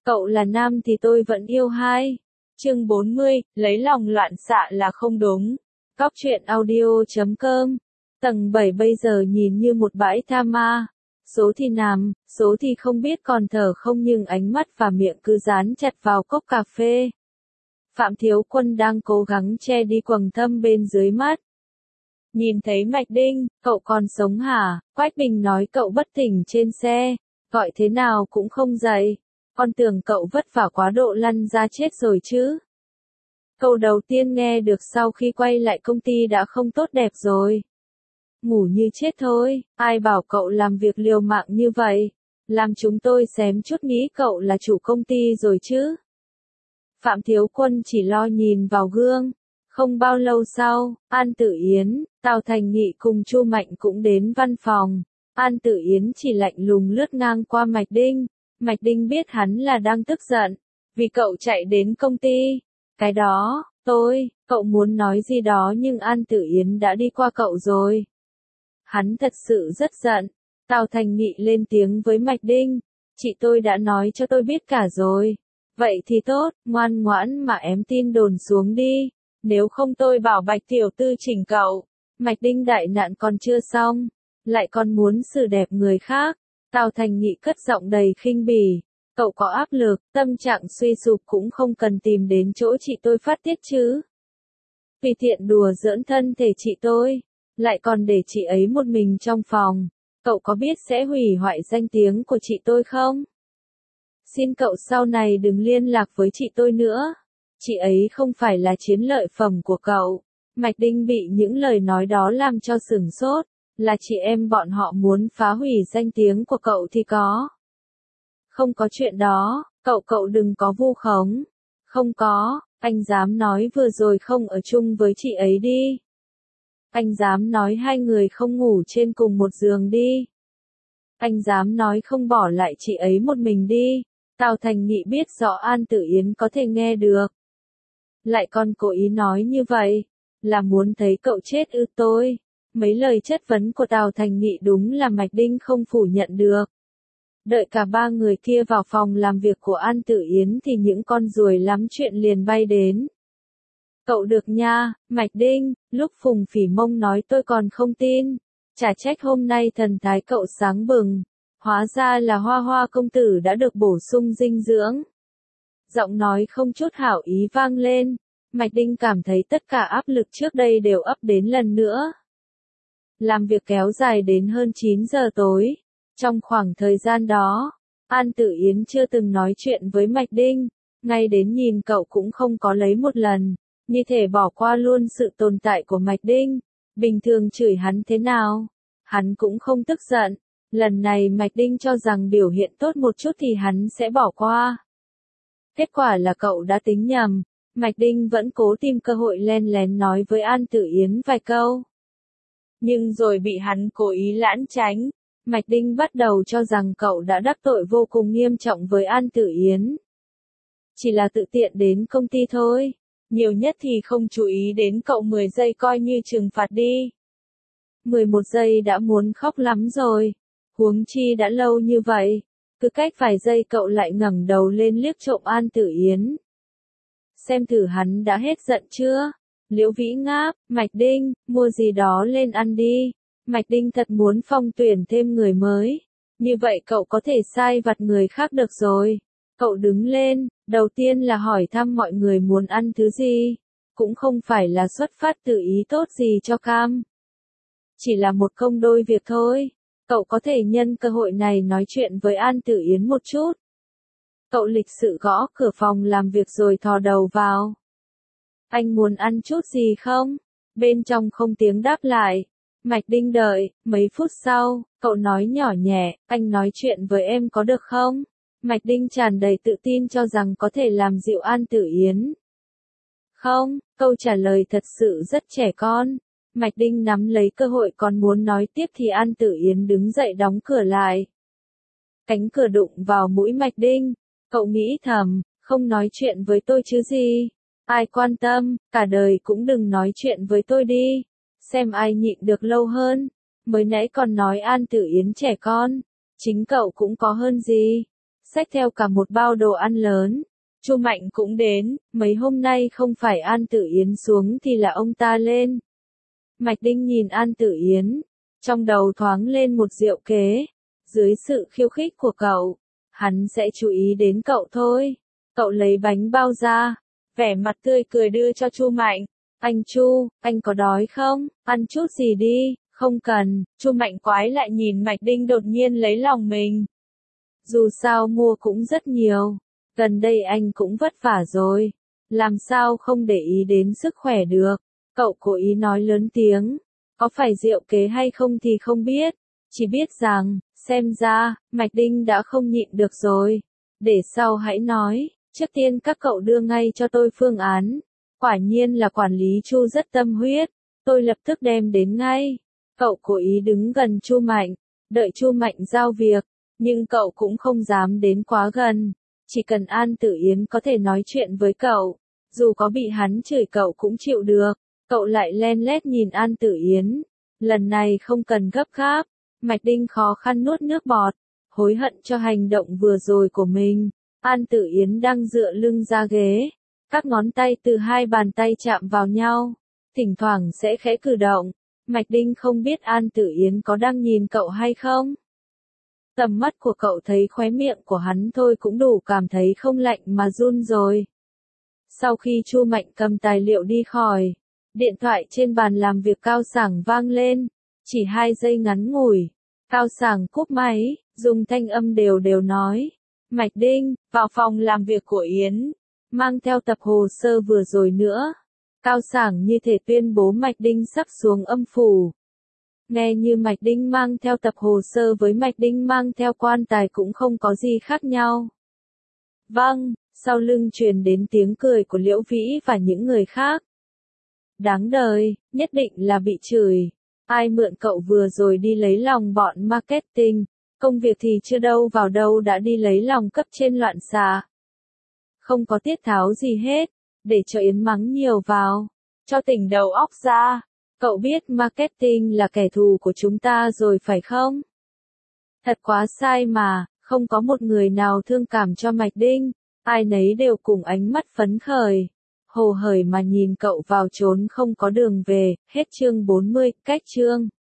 Cậu là nam thì tôi vẫn yêu hai. Chương 40, lấy lòng loạn xạ là không đúng. Cóc truyện audio.com. Tầng 7 bây giờ nhìn như một bãi tha ma. Số thì nằm, số thì không biết còn thở không, nhưng ánh mắt và miệng cứ dán chặt vào cốc cà phê. Phạm Thiếu Quân đang cố gắng che đi quầng thâm bên dưới mắt. Nhìn thấy Mạch Đinh, cậu còn sống hả? Quách Bình nói cậu bất tỉnh trên xe, gọi thế nào cũng không dậy. Con tưởng cậu vất vả quá độ lăn ra chết rồi chứ. Câu đầu tiên nghe được sau khi quay lại công ty đã không tốt đẹp rồi. Ngủ như chết thôi, ai bảo cậu làm việc liều mạng như vậy, làm chúng tôi xém chút nghĩ cậu là chủ công ty rồi chứ. Phạm Thiếu Quân chỉ lo nhìn vào gương. Không bao lâu sau, An Tử Yến, Tào Thành Nghị cùng Chu Mạnh cũng đến văn phòng. An Tử Yến chỉ lạnh lùng lướt ngang qua Mạch Đinh. Mạch Đinh biết hắn là đang tức giận, vì cậu chạy đến công ty. Cái đó, cậu muốn nói gì đó nhưng An Tử Yến đã đi qua cậu rồi. Hắn thật sự rất giận. Tào Thành Nghị lên tiếng với Mạch Đinh. Chị tôi đã nói cho tôi biết cả rồi. Vậy thì tốt, ngoan ngoãn mà ém tin đồn xuống đi. Nếu không tôi bảo Bạch tiểu tư chỉnh cậu. Mạch Đinh đại nạn còn chưa xong, lại còn muốn xử đẹp người khác. Tào Thành Nghị cất giọng đầy khinh bỉ. Cậu có áp lực, tâm trạng suy sụp cũng không cần tìm đến chỗ chị tôi phát tiết chứ. Vì tiện đùa giỡn thân thể chị tôi, lại còn để chị ấy một mình trong phòng. Cậu có biết sẽ hủy hoại danh tiếng của chị tôi không? Xin cậu sau này đừng liên lạc với chị tôi nữa. Chị ấy không phải là chiến lợi phẩm của cậu. Mạch Đinh bị những lời nói đó làm cho sửng sốt. Là chị em bọn họ muốn phá hủy danh tiếng của cậu thì có. Không có chuyện đó, cậu đừng có vu khống. Không có, anh dám nói vừa rồi không ở chung với chị ấy đi. Anh dám nói hai người không ngủ trên cùng một giường đi. Anh dám nói không bỏ lại chị ấy một mình đi. Tào Thành Nghị biết rõ An Tử Yến có thể nghe được. Lại còn cố ý nói như vậy, là muốn thấy cậu chết ư tôi. Mấy lời chất vấn của Tào Thành Nghị đúng là Mạch Đinh không phủ nhận được. Đợi cả ba người kia vào phòng làm việc của An Tử Yến thì những con ruồi lắm chuyện liền bay đến. Cậu được nha, Mạch Đinh, lúc Phùng Phỉ Mông nói tôi còn không tin. Chả trách hôm nay thần thái cậu sáng bừng. Hóa ra là Hoa Hoa công tử đã được bổ sung dinh dưỡng. Giọng nói không chút hảo ý vang lên. Mạch Đinh cảm thấy tất cả áp lực trước đây đều ấp đến lần nữa. Làm việc kéo dài đến hơn 9 giờ tối. Trong khoảng thời gian đó, An Tử Yến chưa từng nói chuyện với Mạch Đinh. Ngay đến nhìn cậu cũng không có lấy một lần. Như thể bỏ qua luôn sự tồn tại của Mạch Đinh. Bình thường chửi hắn thế nào, hắn cũng không tức giận. Lần này Mạch Đinh cho rằng biểu hiện tốt một chút thì hắn sẽ bỏ qua. Kết quả là cậu đã tính nhầm. Mạch Đinh vẫn cố tìm cơ hội len lén nói với An Tử Yến vài câu. Nhưng rồi bị hắn cố ý lãng tránh. Mạch Đinh bắt đầu cho rằng cậu đã đắc tội vô cùng nghiêm trọng với An Tử Yến. Chỉ là tự tiện đến công ty thôi. Nhiều nhất thì không chú ý đến cậu 10 giây coi như trừng phạt đi. 11 giây đã muốn khóc lắm rồi. Huống chi đã lâu như vậy. Cứ cách vài giây cậu lại ngẩng đầu lên liếc trộm An Tử Yến. Xem thử hắn đã hết giận chưa? Liễu Vĩ ngáp, Mạch Đinh, mua gì đó lên ăn đi. Mạch Đinh thật muốn phong tuyển thêm người mới. Như vậy cậu có thể sai vặt người khác được rồi. Cậu đứng lên, đầu tiên là hỏi thăm mọi người muốn ăn thứ gì. Cũng không phải là xuất phát từ ý tốt gì cho cam. Chỉ là một công đôi việc thôi. Cậu có thể nhân cơ hội này nói chuyện với An Tử Yến một chút. Cậu lịch sự gõ cửa phòng làm việc rồi thò đầu vào. Anh muốn ăn chút gì không? Bên trong không tiếng đáp lại. Mạch Đinh đợi, mấy phút sau, cậu nói nhỏ nhẹ, anh nói chuyện với em có được không? Mạch Đinh tràn đầy tự tin cho rằng có thể làm dịu An Tử Yến. Không, câu trả lời thật sự rất trẻ con. Mạch Đinh nắm lấy cơ hội còn muốn nói tiếp thì An Tử Yến đứng dậy đóng cửa lại. Cánh cửa đụng vào mũi Mạch Đinh. Cậu nghĩ thầm, không nói chuyện với tôi chứ gì. Ai quan tâm, cả đời cũng đừng nói chuyện với tôi đi. Xem ai nhịn được lâu hơn. Mới nãy còn nói An Tử Yến trẻ con. Chính cậu cũng có hơn gì. xách theo cả một bao đồ ăn lớn. Chu Mạnh cũng đến, mấy hôm nay không phải An Tử Yến xuống thì là ông ta lên. Mạch Đinh nhìn An Tử Yến, trong đầu thoáng lên một diệu kế. Dưới sự khiêu khích của cậu, hắn sẽ chú ý đến cậu thôi. Cậu lấy bánh bao ra, vẻ mặt tươi cười đưa cho Chu Mạnh. Anh Chu, anh có đói không? Ăn chút gì đi. Không cần. Chu Mạnh quái lại nhìn Mạch Đinh đột nhiên lấy lòng mình. Dù sao mua cũng rất nhiều. Gần đây anh cũng vất vả rồi. Làm sao không để ý đến sức khỏe được. Cậu cố ý nói lớn tiếng. Có phải diệu kế hay không thì không biết. Chỉ biết rằng, xem ra, Mạch Đinh đã không nhịn được rồi. Để sau hãy nói. Trước tiên các cậu đưa ngay cho tôi phương án. Quả nhiên là quản lý Chu rất tâm huyết. Tôi lập tức đem đến ngay. Cậu cố ý đứng gần Chu Mạnh. Đợi Chu Mạnh giao việc. Nhưng cậu cũng không dám đến quá gần. Chỉ cần An Tử Yến có thể nói chuyện với cậu. Dù có bị hắn chửi cậu cũng chịu được. Cậu lại len lét nhìn An Tử Yến. Lần này không cần gấp gáp. Mạch Đinh khó khăn nuốt nước bọt. Hối hận cho hành động vừa rồi của mình. An Tử Yến đang dựa lưng ra ghế. Các ngón tay từ hai bàn tay chạm vào nhau. Thỉnh thoảng sẽ khẽ cử động. Mạch Đinh không biết An Tử Yến có đang nhìn cậu hay không. Tầm mắt của cậu thấy khóe miệng của hắn thôi cũng đủ cảm thấy không lạnh mà run rồi. Sau khi Chu Mạnh cầm tài liệu đi khỏi, điện thoại trên bàn làm việc Cao Sảng vang lên. Chỉ 2 giây ngắn ngủi. Cao Sảng cúp máy, dùng thanh âm đều đều nói. Mạch Đinh, vào phòng làm việc của Yến. Mang theo tập hồ sơ vừa rồi nữa. Cao Sảng như thể tuyên bố Mạch Đinh sắp xuống âm phủ. Nghe như Mạch Đinh mang theo tập hồ sơ với Mạch Đinh mang theo quan tài cũng không có gì khác nhau. Vâng, sau lưng truyền đến tiếng cười của Liễu Vĩ và những người khác. Đáng đời, nhất định là bị chửi. Ai mượn cậu vừa rồi đi lấy lòng bọn marketing, công việc thì chưa đâu vào đâu đã đi lấy lòng cấp trên loạn xạ. Không có tiết tháo gì hết, để cho Yến mắng nhiều vào, cho tỉnh đầu óc ra. Cậu biết marketing là kẻ thù của chúng ta rồi phải không? Thật quá sai mà, không có một người nào thương cảm cho Mạch Đinh, ai nấy đều cùng ánh mắt phấn khởi. Hồ hởi mà nhìn cậu vào trốn không có đường về, hết chương 40, cách chương.